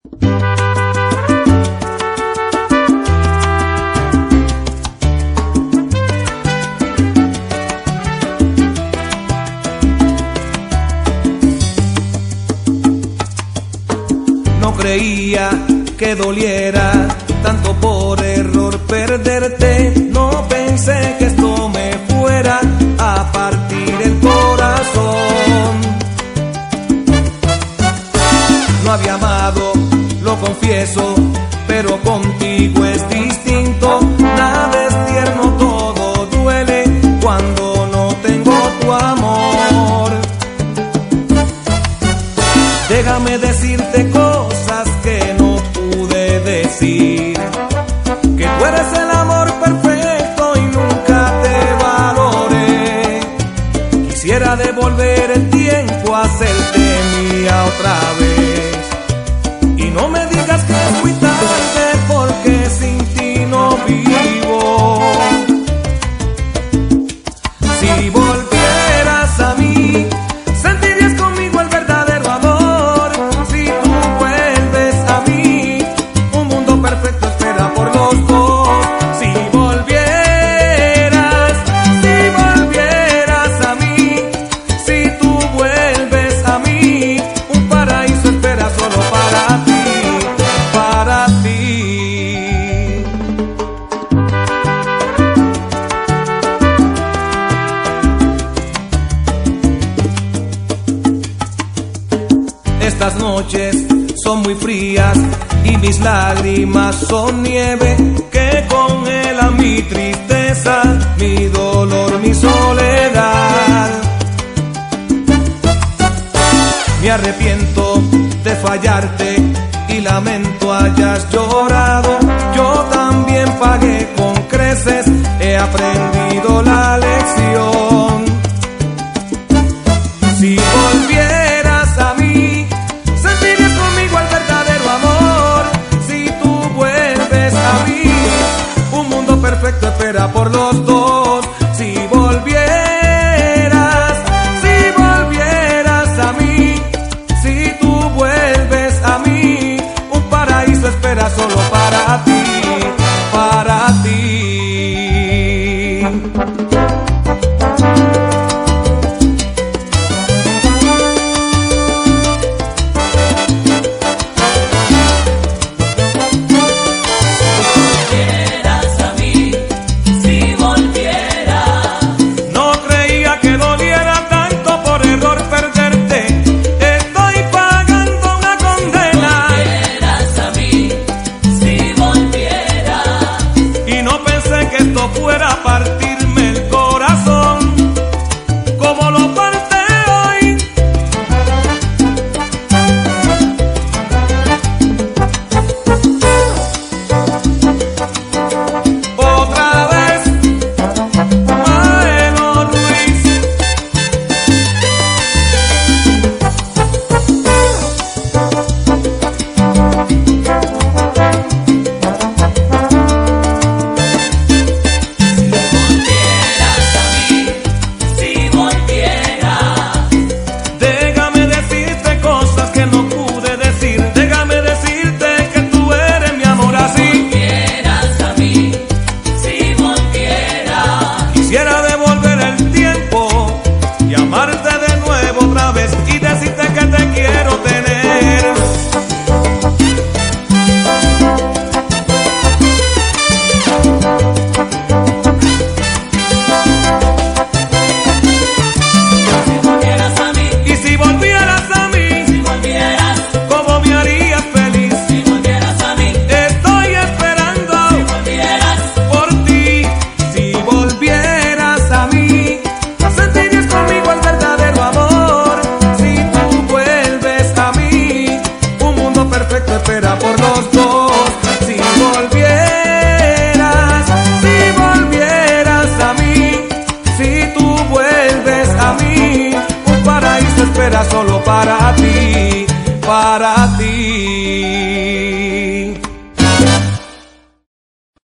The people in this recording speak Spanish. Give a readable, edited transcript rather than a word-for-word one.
No creía que doliera tanto por error perderte. No pensé que esto me fuera a partir el corazón. No había amado, lo confieso, pero contigo es distinto. Nada es tierno, todo duele cuando no tengo tu amor. Déjame decirte cosas que no pude decir, que tú eres el amor perfecto y nunca te valoré. Quisiera devolver el tiempo, hacerte mía otra vez. Y no me digas que es muy tarde, porque sin ti no vivo. Si volvieras a mí, sentirías conmigo el verdadero amor. Si tú vuelves a mí, un mundo perfecto espera por los dos. Si volvieras a mí, si tú vuelves a mí, un paraíso espera solo para ti, para ti. Estas noches son muy frías y mis lágrimas son nieve que congela mi tristeza, mi dolor, mi soledad. Me arrepiento de fallarte y lamento hayas llorado. Yo también pagué con creces, he aprendido la lección. Si volvieras a mí, sentirías conmigo el verdadero amor. Si tú vuelves a mí, un mundo perfecto espera por los dos.